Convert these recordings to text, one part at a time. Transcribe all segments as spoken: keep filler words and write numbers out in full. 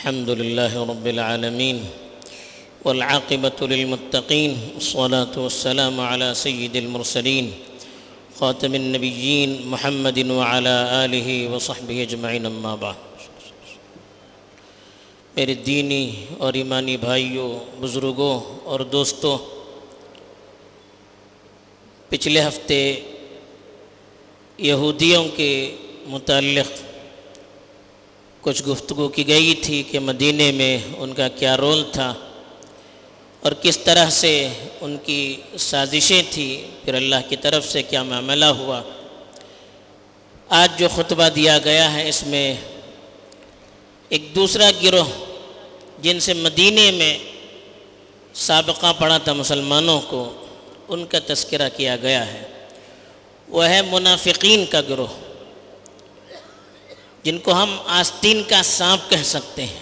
الحمد لله رب العالمين والعاقبة للمتقين والصلاة والسلام على سيد المرسلين خاتم النبيين محمد وعلى آله وصحبه اجمعين اما بعد۔ میرے دینی اور ایمانی بھائیوں، بزرگوں اور دوستوں، پچھلے ہفتے یہودیوں کے متعلق کچھ گفتگو کی گئی تھی کہ مدینے میں ان کا کیا رول تھا اور کس طرح سے ان کی سازشیں تھیں، پھر اللہ کی طرف سے کیا معاملہ ہوا۔ آج جو خطبہ دیا گیا ہے اس میں ایک دوسرا گروہ جن سے مدینے میں سابقہ پڑا تھا مسلمانوں کو، ان کا تذکرہ کیا گیا ہے، وہ ہے منافقین کا گروہ، جن کو ہم آستین کا سانپ کہہ سکتے ہیں۔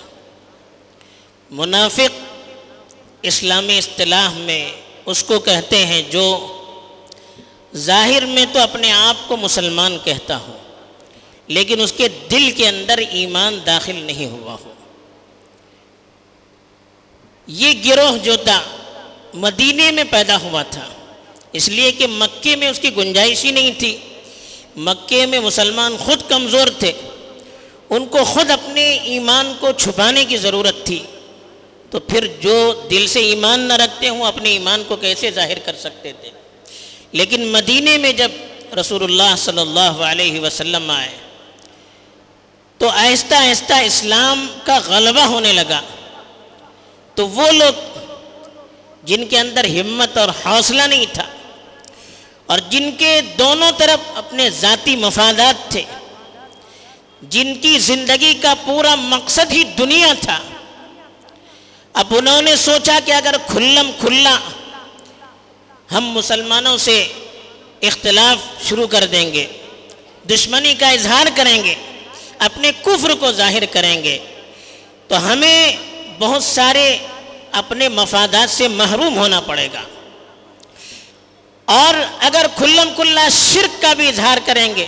منافق اسلامی اصطلاح میں اس کو کہتے ہیں جو ظاہر میں تو اپنے آپ کو مسلمان کہتا ہو لیکن اس کے دل کے اندر ایمان داخل نہیں ہوا ہو۔ یہ گروہ جو تھا مدینے میں پیدا ہوا تھا، اس لیے کہ مکے میں اس کی گنجائش ہی نہیں تھی۔ مکے میں مسلمان خود کمزور تھے، ان کو خود اپنے ایمان کو چھپانے کی ضرورت تھی، تو پھر جو دل سے ایمان نہ رکھتے ہوں اپنے ایمان کو کیسے ظاہر کر سکتے تھے۔ لیکن مدینے میں جب رسول اللہ صلی اللہ علیہ وسلم آئے تو آہستہ آہستہ اسلام کا غلبہ ہونے لگا، تو وہ لوگ جن کے اندر ہمت اور حوصلہ نہیں تھا اور جن کے دونوں طرف اپنے ذاتی مفادات تھے، جن کی زندگی کا پورا مقصد ہی دنیا تھا، اب انہوں نے سوچا کہ اگر کھلم کھلا ہم مسلمانوں سے اختلاف شروع کر دیں گے، دشمنی کا اظہار کریں گے، اپنے کفر کو ظاہر کریں گے، تو ہمیں بہت سارے اپنے مفادات سے محروم ہونا پڑے گا، اور اگر کھلم کھلا شرک کا بھی اظہار کریں گے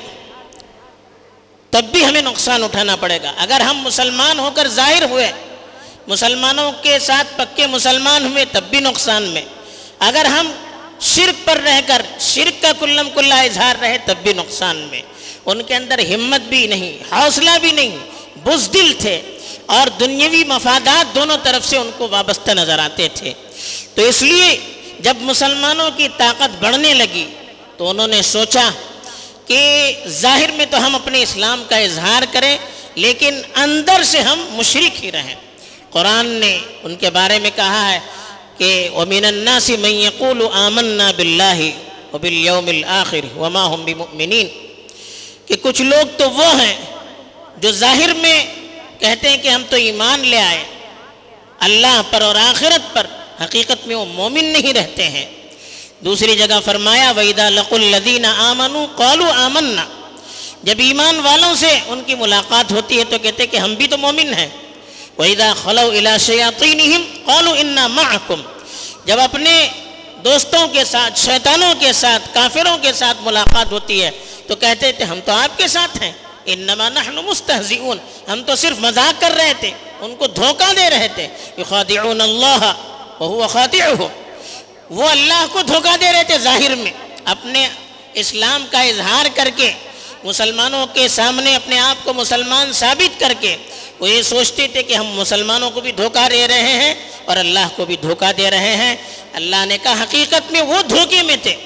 تب بھی ہمیں نقصان اٹھانا پڑے گا۔ اگر ہم مسلمان ہو کر ظاہر ہوئے، مسلمانوں کے ساتھ پکے مسلمان ہوئے تب بھی نقصان میں، اگر ہم شرک پر رہ کر شرک کا کلم کلا اظہار رہے تب بھی نقصان میں۔ ان کے اندر ہمت بھی نہیں، حوصلہ بھی نہیں، بزدل تھے اور دنیاوی مفادات دونوں طرف سے ان کو وابستہ نظر آتے تھے۔ تو اس لیے جب مسلمانوں کی طاقت بڑھنے لگی تو انہوں نے سوچا کہ ظاہر میں تو ہم اپنے اسلام کا اظہار کریں لیکن اندر سے ہم مشرک ہی رہیں۔ قرآن نے ان کے بارے میں کہا ہے کہ وَمِنَ النَّاسِ مَن يَقُولُ آمَنَّا بِاللَّهِ وَبِالْيَوْمِ الْآخِرِ وَمَا هُمْ بِمُؤْمِنِينَ کہ کچھ لوگ تو وہ ہیں جو ظاہر میں کہتے ہیں کہ ہم تو ایمان لے آئے اللہ پر اور آخرت پر، حقیقت میں وہ مومن نہیں رہتے ہیں۔ دوسری جگہ فرمایا وَإِذَا لَقُوا الَّذِينَ آمَنُوا قَالُوا آمَنَّا جب ایمان والوں سے ان کی ملاقات ہوتی ہے تو کہتے ہیں کہ ہم بھی تو مومن ہیں۔ وَإِذَا خَلَوْا إِلَىٰ شَيَاطِينِهِمْ قَالُوا إِنَّا مَعَكُمْ جب اپنے دوستوں کے ساتھ، شیطانوں کے ساتھ، کافروں کے ساتھ ملاقات ہوتی ہے تو کہتے تھے ہم تو آپ کے ساتھ ہیں، إِنَّمَا نَحْنُ مُسْتَهْزِئُونَ ہم تو صرف مذاق کر رہے تھے، ان کو دھوکہ دے رہے تھے۔ يُخَادِعُونَ اللَّهَ وَهُوَ خَادِعُهُمْ وہ اللہ کو دھوکہ دے رہے تھے، ظاہر میں اپنے اسلام کا اظہار کر کے، مسلمانوں کے سامنے اپنے آپ کو مسلمان ثابت کر کے وہ یہ سوچتے تھے کہ ہم مسلمانوں کو بھی دھوکہ دے رہے ہیں اور اللہ کو بھی دھوکہ دے رہے ہیں۔ اللہ نے کہا حقیقت میں وہ دھوکے میں تھے،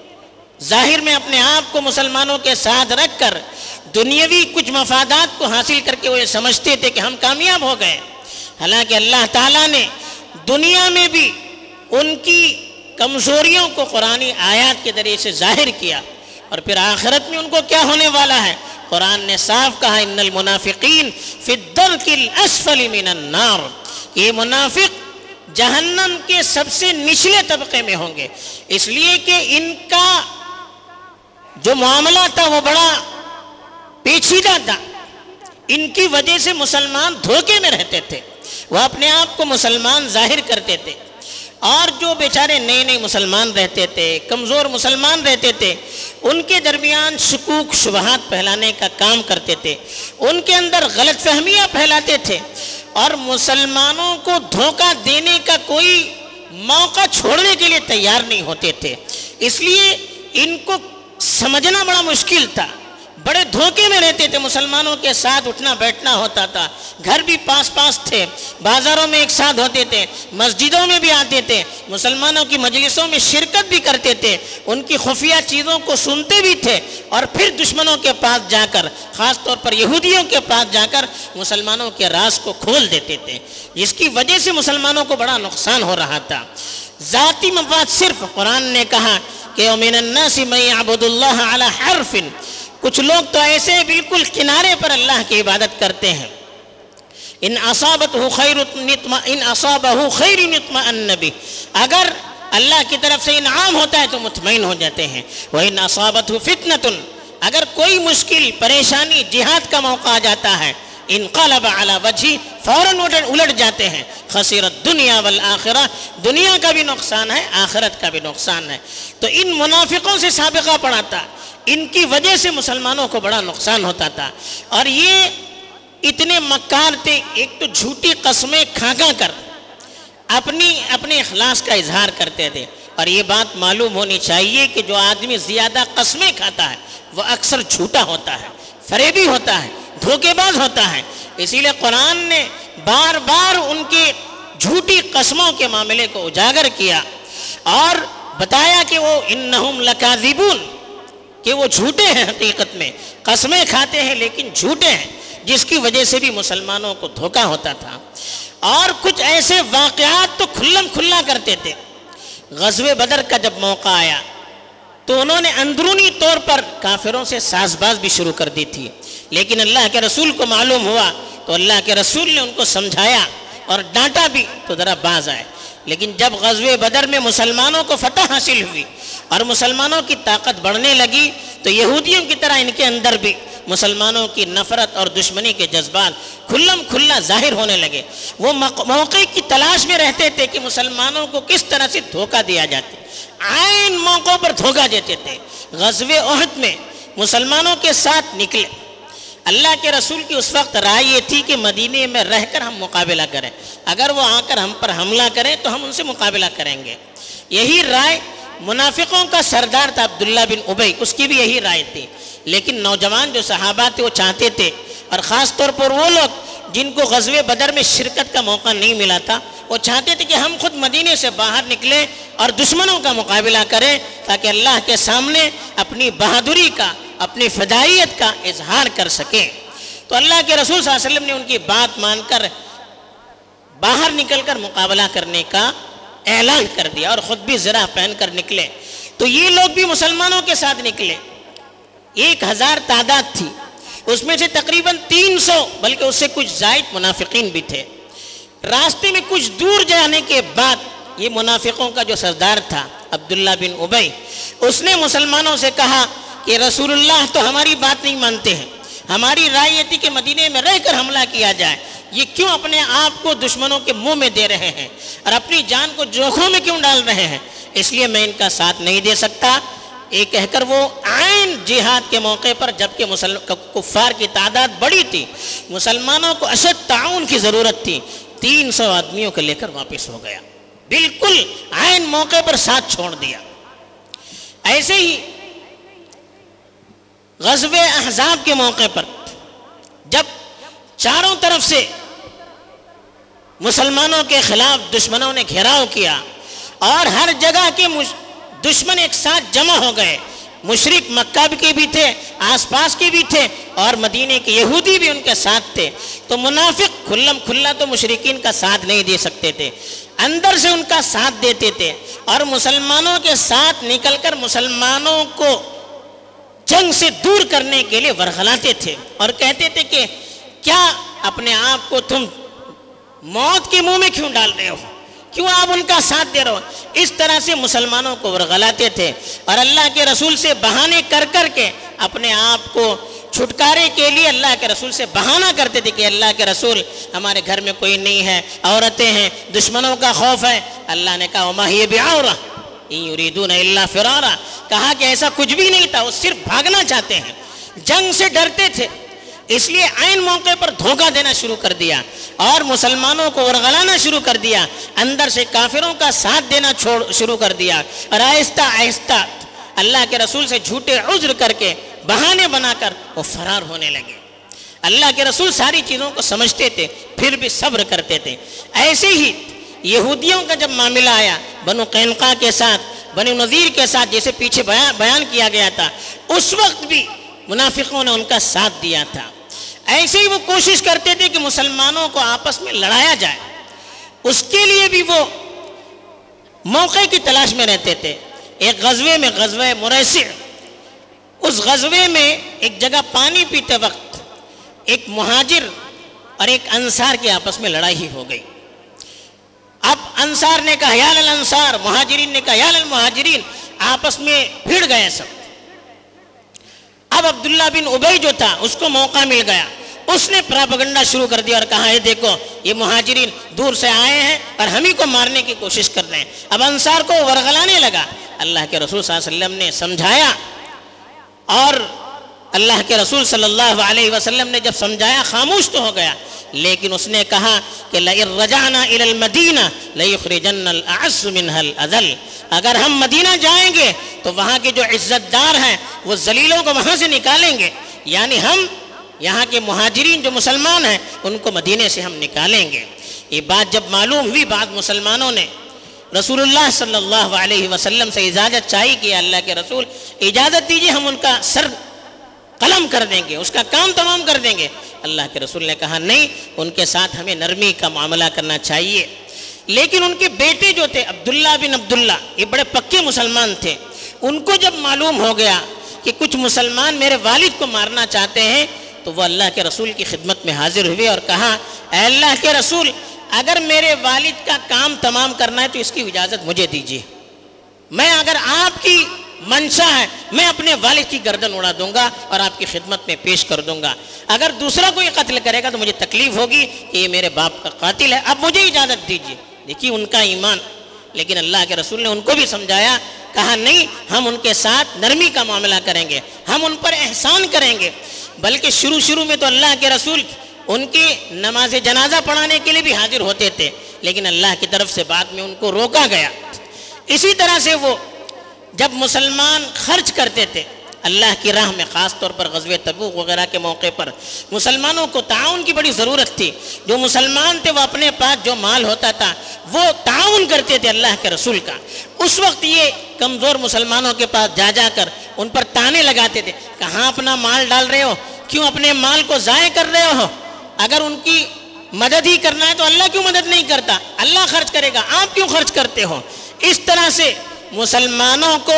ظاہر میں اپنے آپ کو مسلمانوں کے ساتھ رکھ کر دنیاوی کچھ مفادات کو حاصل کر کے وہ یہ سمجھتے تھے کہ ہم کامیاب ہو گئے، حالانکہ اللہ تعالیٰ نے دنیا میں بھی ان کی کمزوریوں کو قرآنی آیات کے ذریعے سے ظاہر کیا، اور پھر آخرت میں ان کو کیا ہونے والا ہے قرآن نے صاف کہا ان المنافقین فی الدرک الاسفل من النار یہ منافق جہنم کے سب سے نچلے طبقے میں ہوں گے، اس لیے کہ ان کا جو معاملہ تھا وہ بڑا پیچیدہ تھا، ان کی وجہ سے مسلمان دھوکے میں رہتے تھے، وہ اپنے آپ کو مسلمان ظاہر کرتے تھے، اور جو بیچارے نئے نئے مسلمان رہتے تھے، کمزور مسلمان رہتے تھے، ان کے درمیان شکوک شبہات پھیلانے کا کام کرتے تھے، ان کے اندر غلط فہمیاں پھیلاتے تھے، اور مسلمانوں کو دھوکہ دینے کا کوئی موقع چھوڑنے کے لیے تیار نہیں ہوتے تھے. اس لیے ان کو سمجھنا بڑا مشکل تھا. بڑے دھوکے میں رہتے تھے. مسلمانوں کے ساتھ اٹھنا بیٹھنا ہوتا تھا. گھر بھی پاس پاس تھے. بازاروں میں ایک ساتھ ہوتے تھے. مسجدوں میں بھی آتے تھے. مسلمانوں کی مجلسوں میں شرکت بھی کرتے تھے. ان کی خفیہ چیزوں کو سنتے بھی تھے. اور پھر دشمنوں کے پاس جا کر, خاص طور پر یہودیوں کے پاس جا کر مسلمانوں کے راز کو کھول دیتے تھے, جس کی وجہ سے مسلمانوں کو بڑا نقصان ہو رہا تھا. ذاتی مفاد صرف قرآن نے کہا کہ وَمِنَ النَّاسِ مَن يَعْبُدُ اللَّهَ عَلَى حَرْفٍ. کچھ لوگ تو ایسے بالکل کنارے پر اللہ کی عبادت کرتے ہیں. ان اصابته خیر ان اصابه خیر اطمأن به. اگر اللہ کی طرف سے انعام ہوتا ہے تو مطمئن ہو جاتے ہیں. وَإِنْ أَصَابَتْهُ فِتْنَةٌ. اگر کوئی مشکل پریشانی جہاد کا موقع آ جاتا ہے, انقلب علی وجہی, فوراً الٹ جاتے ہیں. خسر الدنیا والآخرہ. دنیا کا بھی نقصان ہے, آخرت کا بھی نقصان ہے. تو ان منافقوں سے سابقہ پڑا تھا. ان کی وجہ سے مسلمانوں کو بڑا نقصان ہوتا تھا. اور یہ اتنے مکار تھے. ایک تو جھوٹی قسمیں کھا کھا کر اپنی اپنے اخلاص کا اظہار کرتے تھے. اور یہ بات معلوم ہونی چاہیے کہ جو آدمی زیادہ قسمیں کھاتا ہے وہ اکثر جھوٹا ہوتا ہے, فریبی ہوتا ہے, دھوکے باز ہوتا ہے. اسی لیے قرآن نے بار بار ان کے جھوٹی قسموں کے معاملے کو اجاگر کیا اور بتایا کہ وہ انہم لکاذبون, کہ وہ جھوٹے ہیں. حقیقت میں قسمیں کھاتے ہیں لیکن جھوٹے ہیں, جس کی وجہ سے بھی مسلمانوں کو دھوکہ ہوتا تھا. اور کچھ ایسے واقعات تو کھلم کھلا کرتے تھے. غزوہ بدر کا جب موقع آیا تو انہوں نے اندرونی طور پر کافروں سے ساز باز بھی شروع کر دی تھی. لیکن اللہ کے رسول کو معلوم ہوا تو اللہ کے رسول نے ان کو سمجھایا اور ڈانٹا بھی تو ذرا باز آئے. لیکن جب غزوہ بدر میں مسلمانوں کو فتح حاصل ہوئی اور مسلمانوں کی طاقت بڑھنے لگی تو یہودیوں کی طرح ان کے اندر بھی مسلمانوں کی نفرت اور دشمنی کے جذبات کھلم کھلا ظاہر ہونے لگے. وہ موقع کی تلاش میں رہتے تھے کہ مسلمانوں کو کس طرح سے دھوکہ دیا جاتے. عین موقعوں پر دھوکہ دیتے تھے. غزوہ احد میں مسلمانوں کے ساتھ نکلے. اللہ کے رسول کی اس وقت رائے یہ تھی کہ مدینے میں رہ کر ہم مقابلہ کریں. اگر وہ آ کر ہم پر حملہ کریں تو ہم ان سے مقابلہ کریں گے. یہی رائے منافقوں کا سردار تھا عبداللہ بن ابی, اس کی بھی یہی رائے تھی. لیکن نوجوان جو صحابہ تھے وہ چاہتے تھے, اور خاص طور پر وہ لوگ جن کو غزوہ بدر میں شرکت کا موقع نہیں ملا تھا, وہ چاہتے تھے کہ ہم خود مدینے سے باہر نکلیں اور دشمنوں کا مقابلہ کریں تاکہ اللہ کے سامنے اپنی بہادری کا, اپنی فدائیت کا اظہار کر سکیں. تو اللہ کے رسول صلی اللہ علیہ وسلم نے ان کی بات مان کر باہر نکل کر مقابلہ کرنے کا اعلان کر دیا اور خود بھی زرہ پہن کر نکلے. تو یہ لوگ بھی مسلمانوں کے ساتھ نکلے. ایک ہزار تعداد تھی, اس میں سے تقریباً تین سو بلکہ اس سے کچھ زائد منافقین بھی تھے. راستے میں کچھ دور جانے کے بعد یہ منافقوں کا جو سردار تھا عبداللہ بن ابی, اس نے مسلمانوں سے کہا کہ رسول اللہ تو ہماری بات نہیں مانتے ہیں, ہماری رائے یہ تھی کہ مدینے میں رہ کر حملہ کیا جائے, یہ کیوں اپنے آپ کو دشمنوں کے منہ میں دے رہے ہیں اور اپنی جان کو جوخوں میں کیوں ڈال رہے ہیں, اس لیے میں ان کا ساتھ نہیں دے سکتا. یہ کہہ کر وہ عین جہاد کے موقع پر جبکہ کفار کی تعداد بڑی تھی, مسلمانوں کو اشد تعاون کی ضرورت تھی, تین سو آدمیوں کو لے کر واپس ہو گیا. بالکل عین موقع پر ساتھ چھوڑ دیا. ایسے ہی غزوہ احزاب کے موقع پر جب چاروں طرف سے مسلمانوں کے خلاف دشمنوں نے گھیراؤ کیا اور ہر جگہ کے دشمن ایک ساتھ جمع ہو گئے, مشرک مکہ کے بھی تھے, آس پاس کے بھی تھے, اور مدینے کے یہودی بھی ان کے ساتھ تھے, تو منافق کھلم کھلا تو مشرکین کا ساتھ نہیں دے سکتے تھے, اندر سے ان کا ساتھ دیتے تھے اور مسلمانوں کے ساتھ نکل کر مسلمانوں کو جنگ سے دور کرنے کے لیے ورغلاتے تھے اور کہتے تھے کہ کیا اپنے آپ کو تم موت کے منہ میں کیوں ڈال رہے ہو, کیوں آپ ان کا ساتھ دے رہے ہو. اس طرح سے مسلمانوں کو ورغلاتے تھے اور اللہ کے رسول سے بہانے کر کر کے اپنے آپ کو چھٹکارے کے لیے اللہ کے رسول سے بہانہ کرتے تھے کہ اللہ کے رسول ہمارے گھر میں کوئی نہیں ہے, عورتیں ہیں, دشمنوں کا خوف ہے. اللہ نے کہا وما ہی بعورہ ان یریدون الا فرارا, کہا کہ ایسا کچھ بھی نہیں تھا, وہ صرف بھاگنا چاہتے ہیں, جنگ سے ڈرتے تھے. اس لیے عین موقع پر دھوکہ دینا شروع کر دیا اور مسلمانوں کو ورغلانا شروع کر دیا، اندر سے کافروں کا ساتھ دینا چھوڑ شروع کر دیا، اور آہستہ آہستہ اللہ کے رسول سے جھوٹے عذر کر کے بہانے بنا کر وہ فرار ہونے لگے۔ اللہ کے رسول ساری چیزوں کو سمجھتے تھے، پھر بھی صبر کرتے تھے۔ ایسے ہی یہودیوں کا جب معاملہ آیا بنو قینقاع کے ساتھ، بنو نذیر کے ساتھ، جیسے پیچھے بیان کیا گیا تھا، اس وقت بھی منافقوں نے ان کا ساتھ دیا تھا۔ ایسے ہی وہ کوشش کرتے تھے کہ مسلمانوں کو آپس میں لڑایا جائے، اس کے لیے بھی وہ موقع کی تلاش میں رہتے تھے۔ ایک غزوے میں، غزوہ مریسع، اس غزوے میں ایک جگہ پانی پیتے وقت ایک مہاجر اور ایک انصار کے آپس میں لڑائی ہو گئی۔ اب انصار نے کہا یا للانصار، مہاجرین نے کہا یا للمہاجرین، آپس میں بھیڑ گئے سب۔ اب عبداللہ بن ابی جو تھا اس کو موقع مل گیا، اس نے پراپگنڈا شروع کر دیا اور کہا یہ دیکھو یہ مہاجرین دور سے آئے ہیں اور ہم ہی کو مارنے کی کوشش کر رہے ہیں۔ اب انصار کو ورغلانے لگا۔ اللہ کے رسول صلی اللہ علیہ وسلم نے سمجھایا، اور اللہ کے رسول صلی اللہ علیہ وسلم نے جب سمجھایا خاموش تو ہو گیا، لیکن اس نے کہا کہ لَإِن رَجَعْنَا إِلَى الْمَدِينَةِ لَيُخْرِجَنَّ الْأَعَزُّ مِنْهَا الْأَذَلَّ، اگر ہم مدینہ جائیں گے تو وہاں کے جو عزت دار ہیں وہ ذلیلوں کو وہاں سے نکالیں گے، یعنی ہم یہاں کے مہاجرین جو مسلمان ہیں ان کو مدینے سے ہم نکالیں گے۔ یہ بات جب معلوم ہوئی، بعد مسلمانوں نے رسول اللہ صلی اللہ علیہ وسلم سے اجازت چاہی کہ اللہ کے رسول اجازت دیجئے ہم ان کا سر قلم کر دیں گے، اس کا کام تمام کر دیں گے۔ اللہ کے رسول نے کہا نہیں، ان کے ساتھ ہمیں نرمی کا معاملہ کرنا چاہیے۔ لیکن ان کے بیٹے جو تھے عبداللہ بن عبداللہ، یہ بڑے پکے مسلمان تھے، ان کو جب معلوم ہو گیا کہ کچھ مسلمان میرے والد کو مارنا چاہتے ہیں تو وہ اللہ کے رسول کی خدمت میں حاضر ہوئے اور کہا اے اللہ کے رسول، اگر میرے والد کا کام تمام کرنا ہے تو اس کی اجازت مجھے دیجیے، میں اگر آپ کی منشا ہے میں اپنے والد کی گردن اڑا دوں گا اور آپ کی خدمت میں پیش کر دوں گا، اگر دوسرا کوئی قتل کرے گا تو مجھے تکلیف ہوگی کہ یہ میرے باپ کا قاتل ہے، اب مجھے اجازت دیجیے۔ دیکھیے ان کا ایمان، لیکن اللہ کے رسول نے ان کو بھی سمجھایا، کہا نہیں، ہم ان کے ساتھ نرمی کا معاملہ کریں گے، ہم ان پر احسان کریں گے۔ بلکہ شروع شروع میں تو اللہ کے رسول ان کی نماز جنازہ پڑھانے کے لیے بھی حاضر ہوتے تھے، لیکن اللہ کی طرف سے بعد میں ان کو روکا گیا۔ اسی طرح سے وہ جب مسلمان خرچ کرتے تھے اللہ کی راہ میں، خاص طور پر غزوہ تبوک وغیرہ کے موقع پر مسلمانوں کو تعاون کی بڑی ضرورت تھی، جو مسلمان تھے وہ اپنے پاس جو مال ہوتا تھا وہ تعاون کرتے تھے اللہ کے رسول کا۔ اس وقت یہ کمزور مسلمانوں کے پاس جا جا کر ان پر تانے لگاتے تھے، کہاں اپنا مال ڈال رہے ہو، کیوں اپنے مال کو ضائع کر رہے ہو، اگر ان کی مدد ہی کرنا ہے تو اللہ کیوں مدد نہیں کرتا، اللہ خرچ کرے گا، آپ کیوں خرچ کرتے ہو۔ اس طرح سے مسلمانوں کو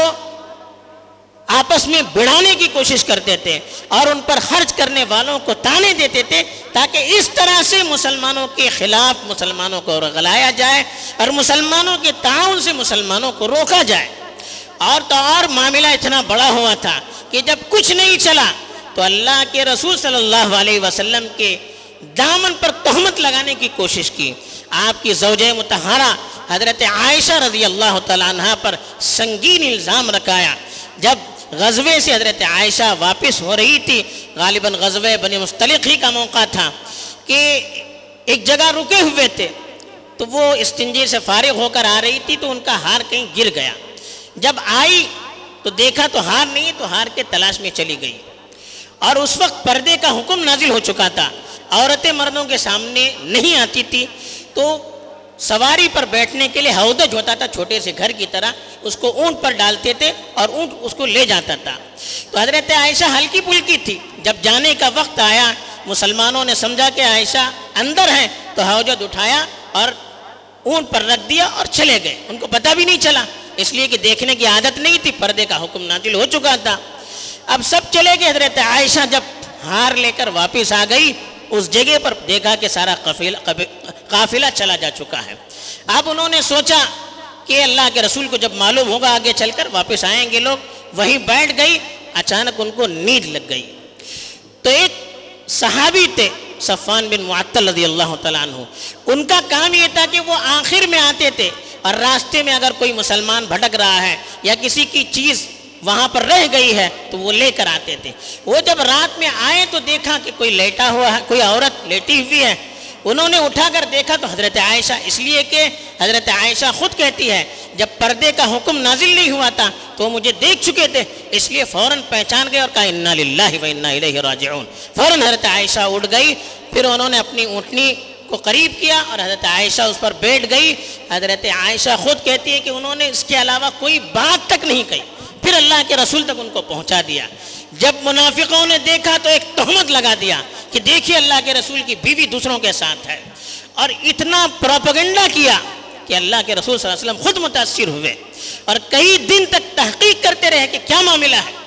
آپس میں بڑھانے کی کوشش کرتے تھے اور ان پر خرچ کرنے والوں کو تانے دیتے تھے، تاکہ اس طرح سے مسلمانوں کے خلاف مسلمانوں کو رغلایا جائے اور مسلمانوں کے تعاون سے مسلمانوں کو روکا جائے۔ اور تو اور معاملہ اتنا بڑا ہوا تھا کہ جب کچھ نہیں چلا تو اللہ کے رسول صلی اللہ علیہ وسلم کے دامن پر تہمت لگانے کی کوشش کی۔ آپ کی زوجہ مطہرہ حضرت عائشہ رضی اللہ تعالیٰ عنہ پر سنگین الزام رکھایا۔ جب غزوے سے حضرت عائشہ واپس ہو رہی تھی، غالباً غزوہ بنی مستلق ہی کا موقع تھا، کہ ایک جگہ رکے ہوئے تھے تو وہ استنجے سے فارغ ہو کر آ رہی تھی تو ان کا ہار کہیں گر گیا۔ جب آئی تو دیکھا تو ہار نہیں، تو ہار کے تلاش میں چلی گئی، اور اس وقت پردے کا حکم نازل ہو چکا تھا، عورتیں مردوں کے سامنے نہیں آتی تھی، تو سواری پر بیٹھنے کے لیے ہودج ہوتا تھا چھوٹے سے گھر کی طرح، اس کو اونٹ پر ڈالتے تھے اور اونٹ اس کو لے جاتا تھا۔ تو حضرت عائشہ ہلکی پھلکی تھی، جب جانے کا وقت آیا مسلمانوں نے سمجھا کہ عائشہ اندر ہیں تو ہودج اٹھایا اور اونٹ پر رکھ دیا اور چلے گئے، ان کو پتہ بھی نہیں چلا، اس لیے کہ دیکھنے کی عادت نہیں تھی، پردے کا حکم نازل ہو چکا تھا۔ اب سب چلے گئے، حضرت عائشہ جب ہار لے کر واپس آ گئی، اس جگہ پر دیکھا کہ سارا قافلہ چلا جا چکا ہے۔ اب انہوں نے سوچا کہ اللہ کے رسول کو جب معلوم ہوگا آگے چل کر واپس آئیں گے لوگ، وہیں بیٹھ گئی، اچانک ان کو نیند لگ گئی۔ تو ایک صحابی تھے صفوان بن معطل رضی اللہ تعالیٰ عنہ، ان کا کام یہ تھا کہ وہ آخر میں آتے تھے اور راستے میں اگر کوئی مسلمان بھٹک رہا ہے یا کسی کی چیز وہاں پر رہ گئی ہے تو وہ لے کر آتے تھے۔ وہ جب رات میں آئے تو دیکھا کہ کوئی لیٹا ہوا ہے، کوئی عورت لیٹی ہوئی ہے، انہوں نے اٹھا کر دیکھا تو حضرت عائشہ، اس لیے کہ حضرت عائشہ خود کہتی ہے جب پردے کا حکم نازل نہیں ہوا تھا تو وہ مجھے دیکھ چکے تھے، اس لیے فوراً پہچان گئے اور کہا انا للہ و انا الیہ راجعون۔ فوراً حضرت عائشہ اٹھ گئی، پھر انہوں نے اپنی اونٹنی کو قریب کیا اور حضرت عائشہ اس پر بیٹھ گئی۔ حضرت عائشہ خود کہتی ہے کہ انہوں نے اس کے علاوہ کوئی بات تک نہیں کہی، پھر اللہ کے رسول تک ان کو پہنچا دیا۔ جب منافقوں نے دیکھا تو ایک تہمت لگا دیا کہ دیکھیے اللہ کے رسول کی بیوی دوسروں کے ساتھ ہے، اور اتنا پروپیگنڈا کیا کہ اللہ کے رسول صلی اللہ علیہ وسلم خود متاثر ہوئے اور کئی دن تک تحقیق کرتے رہے کہ کیا معاملہ ہے،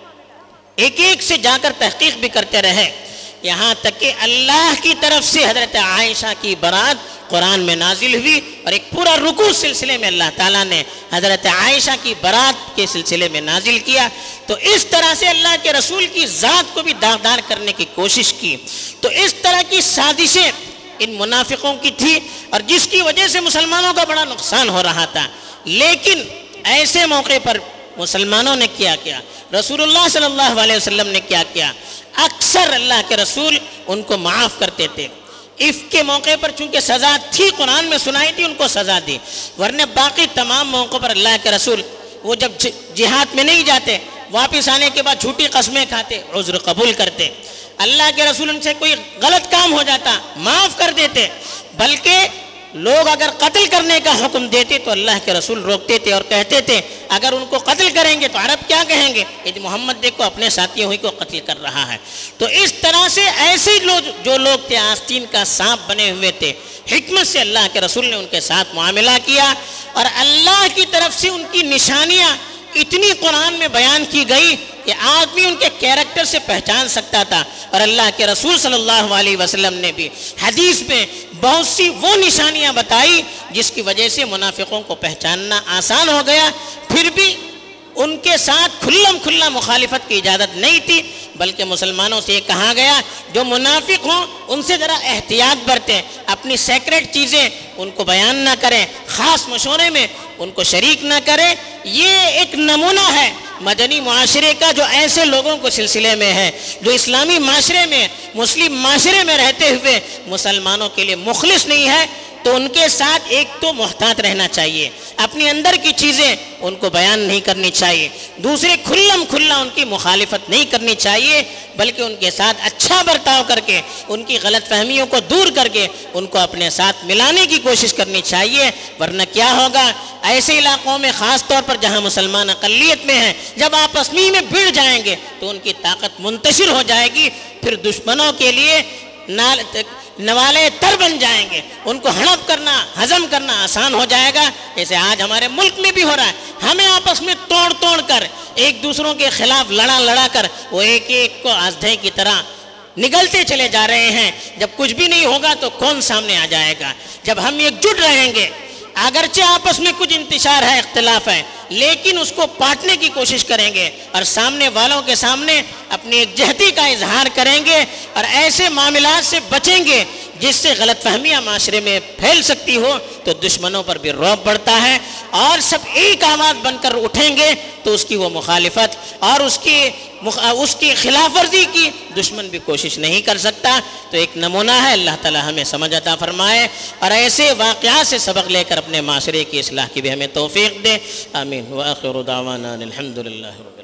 ایک ایک سے جا کر تحقیق بھی کرتے رہے، یہاں تک کہ اللہ کی طرف سے حضرت عائشہ کی برات قرآن میں نازل ہوئی، اور ایک پورا رکوع سلسلے میں اللہ تعالیٰ نے حضرت عائشہ کی برات کے سلسلے میں نازل کیا۔ تو اس طرح سے اللہ کے رسول کی ذات کو بھی داغدار کرنے کی کوشش کی۔ تو اس طرح کی سازشیں ان منافقوں کی تھی، اور جس کی وجہ سے مسلمانوں کا بڑا نقصان ہو رہا تھا۔ لیکن ایسے موقع پر مسلمانوں نے کیا کیا، رسول اللہ صلی اللہ علیہ وسلم نے کیا کیا، اکثر اللہ کے رسول ان کو معاف کرتے تھے۔ عفق کے موقع پر چونکہ سزا تھی، قرآن میں سنائی تھی، ان کو سزا دی، ورنہ باقی تمام موقعوں پر اللہ کے رسول وہ جب جہاد میں نہیں جاتے، واپس آنے کے بعد جھوٹی قسمیں کھاتے، عذر قبول کرتے۔ اللہ کے رسول ان سے کوئی غلط کام ہو جاتا معاف کر دیتے، بلکہ لوگ اگر قتل کرنے کا حکم دیتے تو اللہ کے رسول روکتے تھے اور کہتے تھے اگر ان کو قتل کریں گے تو عرب کیا کہیں گے، یہ محمد دیکھو اپنے ساتھیوں ہی کو قتل کر رہا ہے۔ تو اس طرح سے ایسے لوگ جو لوگ تھے آستین کا سانپ بنے ہوئے تھے، حکمت سے اللہ کے رسول نے ان کے ساتھ معاملہ کیا، اور اللہ کی طرف سے ان کی نشانیاں اتنی قرآن میں بیان کی گئی کہ آدمی ان کے کیریکٹر سے پہچان سکتا تھا، اور اللہ کے رسول صلی اللہ علیہ وسلم نے بھی حدیث میں بہت سی وہ نشانیاں بتائی جس کی وجہ سے منافقوں کو پہچاننا آسان ہو گیا۔ پھر بھی ان کے ساتھ کھلم کھلا مخالفت کی اجازت نہیں تھی، بلکہ مسلمانوں سے یہ کہا گیا جو منافق ہوں ان سے ذرا احتیاط برتیں، اپنی سیکریٹ چیزیں ان کو بیان نہ کریں، خاص مشورے میں ان کو شریک نہ کریں۔ یہ ایک نمونہ ہے مدنی معاشرے کا جو ایسے لوگوں کو سلسلے میں ہے جو اسلامی معاشرے میں، مسلم معاشرے میں رہتے ہوئے مسلمانوں کے لیے مخلص نہیں ہے، تو ان کے ساتھ ایک تو محتاط رہنا چاہیے، اپنی اندر کی چیزیں ان کو بیان نہیں کرنی چاہیے، دوسرے کھلم کھلا ان کی مخالفت نہیں کرنی چاہیے، بلکہ ان کے ساتھ اچھا برتاؤ کر کے ان کی غلط فہمیوں کو دور کر کے ان کو اپنے ساتھ ملانے کی کوشش کرنی چاہیے۔ ورنہ کیا ہوگا، ایسے علاقوں میں خاص طور پر جہاں مسلمان اقلیت میں ہیں، جب آپس میں بھڑ جائیں گے تو ان کی طاقت منتشر ہو جائے گی، پھر دشمنوں کے لیے نوالے تر بن جائیں گے، ان کو ہڑپ کرنا، ہضم کرنا آسان ہو جائے گا، جیسے آج ہمارے ملک میں بھی ہو رہا ہے۔ ہمیں آپس میں توڑ توڑ کر ایک دوسروں کے خلاف لڑا لڑا کر وہ ایک ایک کو آندھے کی طرح نگلتے چلے جا رہے ہیں۔ جب کچھ بھی نہیں ہوگا تو کون سامنے آ جائے گا؟ جب ہم ایک جٹ رہیں گے، اگرچہ آپس میں کچھ انتشار ہے، اختلاف ہے، لیکن اس کو پاٹنے کی کوشش کریں گے اور سامنے والوں کے سامنے اپنی ایک جہتی کا اظہار کریں گے، اور ایسے معاملات سے بچیں گے جس سے غلط فہمیاں معاشرے میں پھیل سکتی ہو، تو دشمنوں پر بھی رعب بڑھتا ہے، اور سب ایک آواز بن کر اٹھیں گے تو اس کی وہ مخالفت اور اس کی اس کی خلاف ورزی کی دشمن بھی کوشش نہیں کر سکتا۔ تو ایک نمونہ ہے، اللہ تعالی ہمیں سمجھ عطا فرمائے اور ایسے واقعات سے سبق لے کر اپنے معاشرے کی اصلاح کی بھی ہمیں توفیق دے، آمین۔ وآخر دعوانا الحمدللہ۔